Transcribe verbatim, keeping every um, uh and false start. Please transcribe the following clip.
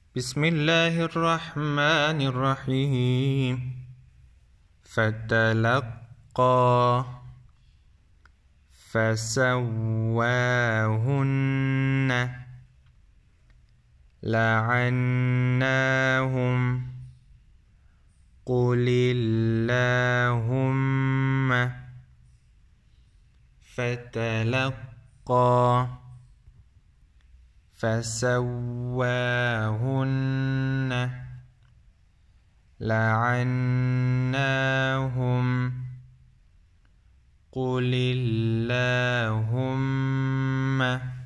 بسم الله الرحمن الرحيم. فتلقى فسواهن لعناهم قل اللهم فتلقى فسواهن لعناهم قل اللهم